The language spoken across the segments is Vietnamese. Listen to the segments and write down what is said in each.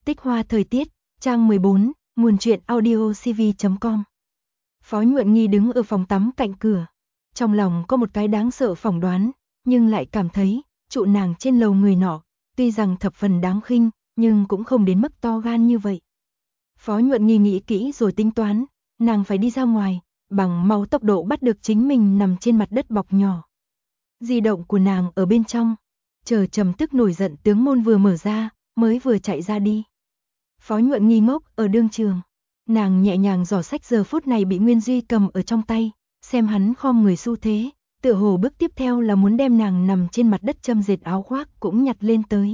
Tích hoa thời tiết, trang 14, nguồn truyện audio cv.com. Phó Nhuận Nghi đứng ở phòng tắm cạnh cửa. Trong lòng có một cái đáng sợ phỏng đoán, nhưng lại cảm thấy, trụ nàng trên lầu người nọ, tuy rằng thập phần đáng khinh, nhưng cũng không đến mức to gan như vậy. Phó Nhuận Nghi nghĩ kỹ rồi tính toán, nàng phải đi ra ngoài, bằng mau tốc độ bắt được chính mình nằm trên mặt đất bọc nhỏ. Di động của nàng ở bên trong, chờ trầm tức nổi giận tướng môn vừa mở ra, mới vừa chạy ra đi. Phó Nhuận Nghi ngốc ở đương trường, nàng nhẹ nhàng giỏ sách giờ phút này bị Nguyên Duy cầm ở trong tay, xem hắn khom người xu thế, tựa hồ bước tiếp theo là muốn đem nàng nằm trên mặt đất châm dệt áo khoác cũng nhặt lên tới.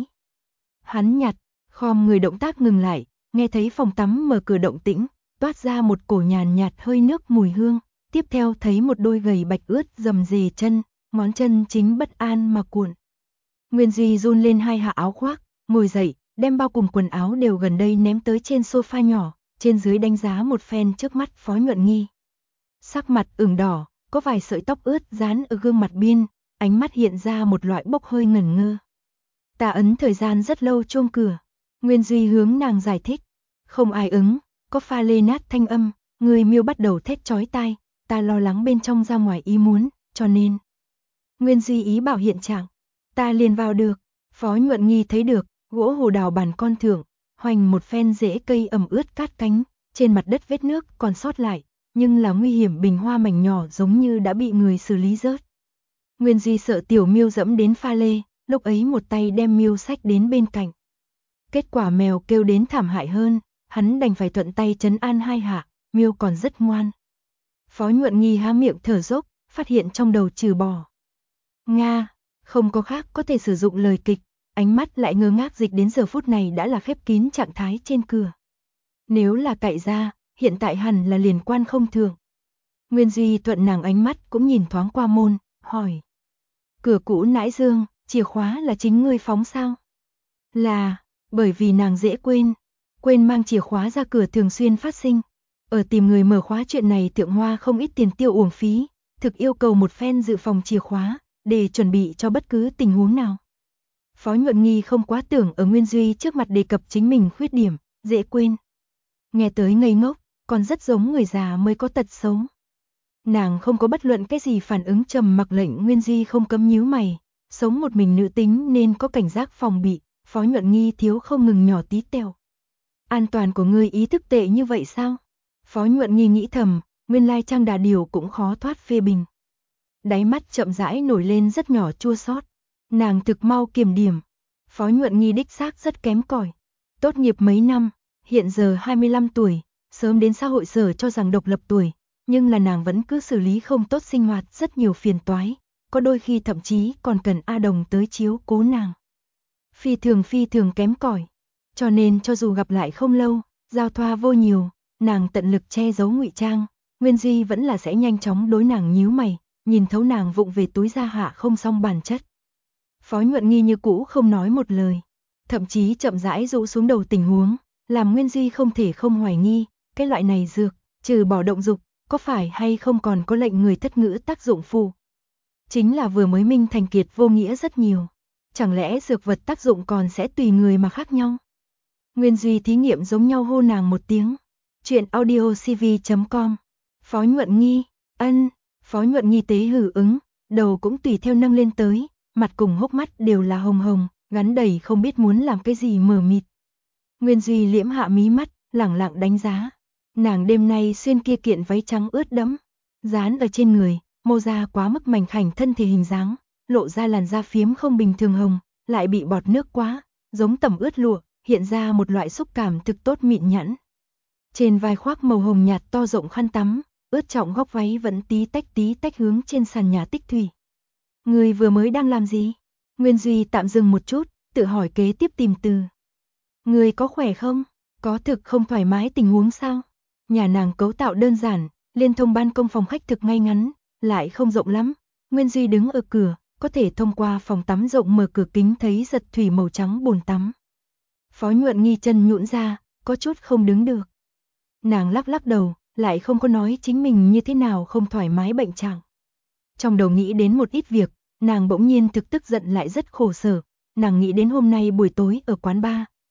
Hắn nhặt, khom người động tác ngừng lại, nghe thấy phòng tắm mở cửa động tĩnh, toát ra một cổ nhàn nhạt hơi nước mùi hương, tiếp theo thấy một đôi gầy bạch ướt rầm rề chân, ngón chân chính bất an mà cuộn. Nguyên Duy run lên hai hạ áo khoác, ngồi dậy, đem bao cùng quần áo đều gần đây ném tới trên sofa nhỏ, trên dưới đánh giá một phen trước mắt Phó Nhuận Nghi. Sắc mặt ửng đỏ, có vài sợi tóc ướt dán ở gương mặt biên, ánh mắt hiện ra một loại bốc hơi ngẩn ngơ. Ta ấn thời gian rất lâu chuông cửa. Nguyên Duy hướng nàng giải thích. Không ai ứng, có pha lê nát thanh âm, người miêu bắt đầu thét chói tai, ta lo lắng bên trong ra ngoài ý muốn, cho nên. Nguyên Duy ý bảo hiện trạng, ta liền vào được. Phó Nhuận Nghi thấy được, gỗ hồ đào bàn con thượng, hoành một phen rễ cây ẩm ướt cát cánh, trên mặt đất vết nước còn sót lại, nhưng là nguy hiểm bình hoa mảnh nhỏ giống như đã bị người xử lý rớt. Nguyên Duy sợ tiểu miêu dẫm đến pha lê, lúc ấy một tay đem miêu xách đến bên cạnh. Kết quả mèo kêu đến thảm hại hơn, hắn đành phải thuận tay trấn an hai hạ, miêu còn rất ngoan. Phó Nhuận Nghi há miệng thở dốc, phát hiện trong đầu trừ bỏ Nga, không có khác có thể sử dụng lời kịch, ánh mắt lại ngơ ngác dịch đến giờ phút này đã là khép kín trạng thái trên cửa. Nếu là cậy ra, hiện tại hẳn là liền quan không thường. Nguyên Duy thuận nàng ánh mắt cũng nhìn thoáng qua môn, hỏi. Cửa cũ nãi dương, chìa khóa là chính ngươi phóng sao? Là, bởi vì nàng dễ quên mang chìa khóa ra cửa thường xuyên phát sinh. Ở tìm người mở khóa chuyện này Thượng Hoa không ít tiền tiêu uổng phí, thực yêu cầu một phen dự phòng chìa khóa, để chuẩn bị cho bất cứ tình huống nào. Phó Nhuận Nghi không quá tưởng ở Nguyên Duy trước mặt đề cập chính mình khuyết điểm, dễ quên. Nghe tới ngây ngốc, còn rất giống người già mới có tật xấu. Nàng không có bất luận cái gì phản ứng trầm mặc lệnh Nguyên Duy không cấm nhíu mày, sống một mình nữ tính nên có cảnh giác phòng bị, Phó Nhuận Nghi thiếu không ngừng nhỏ tí tẹo. An toàn của ngươi ý thức tệ như vậy sao? Phó Nhuận Nghi nghĩ thầm, nguyên lai Trang Đà Điều cũng khó thoát phê bình. Đáy mắt chậm rãi nổi lên rất nhỏ chua xót. Nàng thực mau kiểm điểm. Phó Nhuận Nghi đích xác rất kém cỏi. Tốt nghiệp mấy năm, hiện giờ 25 tuổi, sớm đến xã hội sở cho rằng độc lập tuổi, nhưng là nàng vẫn cứ xử lý không tốt sinh hoạt rất nhiều phiền toái, có đôi khi thậm chí còn cần A Đồng tới chiếu cố nàng. Phi thường kém cỏi. Cho nên cho dù gặp lại không lâu, giao thoa vô nhiều, nàng tận lực che giấu ngụy trang, Nguyên Duy vẫn là sẽ nhanh chóng đối nàng nhíu mày, nhìn thấu nàng vụng về túi ra hạ không xong bản chất. Phó Nhuận Nghi như cũ không nói một lời, thậm chí chậm rãi rũ xuống đầu tình huống, làm Nguyên Duy không thể không hoài nghi, cái loại này dược, trừ bỏ động dục, có phải hay không còn có lệnh người thất ngữ tác dụng phụ. Chính là vừa mới minh thành kiệt vô nghĩa rất nhiều, chẳng lẽ dược vật tác dụng còn sẽ tùy người mà khác nhau. Nguyên Duy thí nghiệm giống nhau hô nàng một tiếng. Chuyện audio cv.com. Phó Nhuận Nghi, ân. Phó Nhuận Nghi tế hử ứng, đầu cũng tùy theo nâng lên tới, mặt cùng hốc mắt đều là hồng hồng, gắn đầy không biết muốn làm cái gì mờ mịt. Nguyên Duy liễm hạ mí mắt, lẳng lặng đánh giá. Nàng đêm nay xuyên kia kiện váy trắng ướt đẫm, dán ở trên người, mô ra quá mức mảnh khảnh thân thể hình dáng, lộ ra làn da phiếm không bình thường hồng, lại bị bọt nước quá, giống tẩm ướt lụa, hiện ra một loại xúc cảm thực tốt mịn nhẵn. Trên vai khoác màu hồng nhạt to rộng khăn tắm, ướt trọng góc váy vẫn tí tách hướng trên sàn nhà tích thủy. Người vừa mới đang làm gì? Nguyên Duy tạm dừng một chút, tự hỏi kế tiếp tìm từ. Người có khỏe không? Có thực không thoải mái tình huống sao? Nhà nàng cấu tạo đơn giản, liên thông ban công phòng khách thực ngay ngắn, lại không rộng lắm. Nguyên Duy đứng ở cửa, có thể thông qua phòng tắm rộng mở cửa kính thấy giật thủy màu trắng bồn tắm. Phó Nhuận Nghi chân nhũn ra, có chút không đứng được. Nàng lắc đầu, lại không có nói chính mình như thế nào không thoải mái bệnh trạng. Trong đầu nghĩ đến một ít việc, nàng bỗng nhiên thực tức giận lại rất khổ sở. Nàng nghĩ đến hôm nay buổi tối ở quán bar,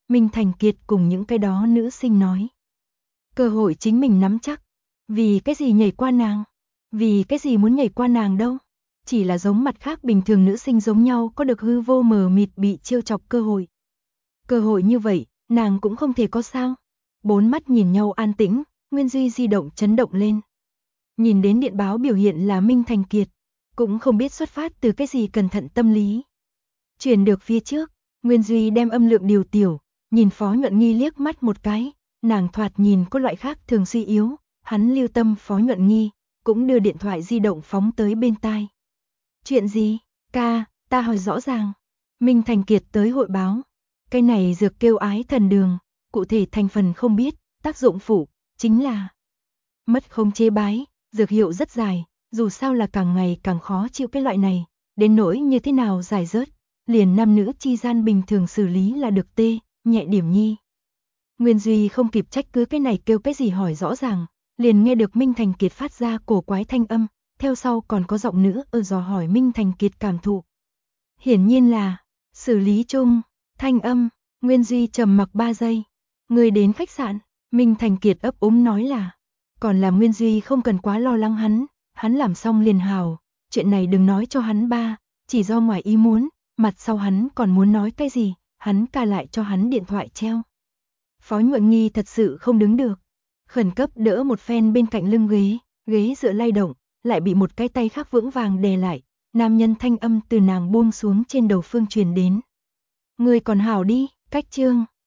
Minh Thành Kiệt cùng những cái đó nữ sinh nói. Cơ hội chính mình nắm chắc. Vì cái gì nhảy qua nàng? Vì cái gì muốn nhảy qua nàng đâu? Chỉ là giống mặt khác bình thường nữ sinh giống nhau có được hư vô mờ mịt bị trêu chọc cơ hội. Cơ hội như vậy, nàng cũng không thể có sao. Bốn mắt nhìn nhau an tĩnh, Nguyên Duy di động chấn động lên. Nhìn đến điện báo biểu hiện là Minh Thành Kiệt, cũng không biết xuất phát từ cái gì cẩn thận tâm lý. Chuyển được phía trước, Nguyên Duy đem âm lượng điều tiểu, nhìn Phó Nhuận Nghi liếc mắt một cái, nàng thoạt nhìn có loại khác thường suy yếu, hắn lưu tâm Phó Nhuận Nghi, cũng đưa điện thoại di động phóng tới bên tai. Chuyện gì? Ca, ta hỏi rõ ràng. Minh Thành Kiệt tới hội báo. Cái này dược kêu ái thần đường, cụ thể thành phần không biết, tác dụng phụ, chính là mất khống chế bái, dược hiệu rất dài, dù sao là càng ngày càng khó chịu cái loại này, đến nỗi như thế nào giải rớt, liền nam nữ chi gian bình thường xử lý là được tê, nhẹ điểm nhi. Nguyên Duy không kịp trách cứ cái này kêu cái gì hỏi rõ ràng, liền nghe được Minh Thành Kiệt phát ra cổ quái thanh âm, theo sau còn có giọng nữ dò hỏi Minh Thành Kiệt cảm thụ. Hiển nhiên là, xử lý chung, thanh âm, Nguyên Duy trầm mặc 3 giây. Người đến khách sạn, Minh Thành Kiệt ấp úng nói là, còn làm Nguyên Duy không cần quá lo lắng hắn làm xong liền hào, chuyện này đừng nói cho hắn ba, chỉ do ngoài ý muốn, mặt sau hắn còn muốn nói cái gì, hắn ca lại cho hắn điện thoại treo. Phó Nhuận Nghi thật sự không đứng được, khẩn cấp đỡ một phen bên cạnh lưng ghế dựa lay động, lại bị một cái tay khác vững vàng đè lại, nam nhân thanh âm từ nàng buông xuống trên đầu phương truyền đến. Người còn hảo đi, cách chương.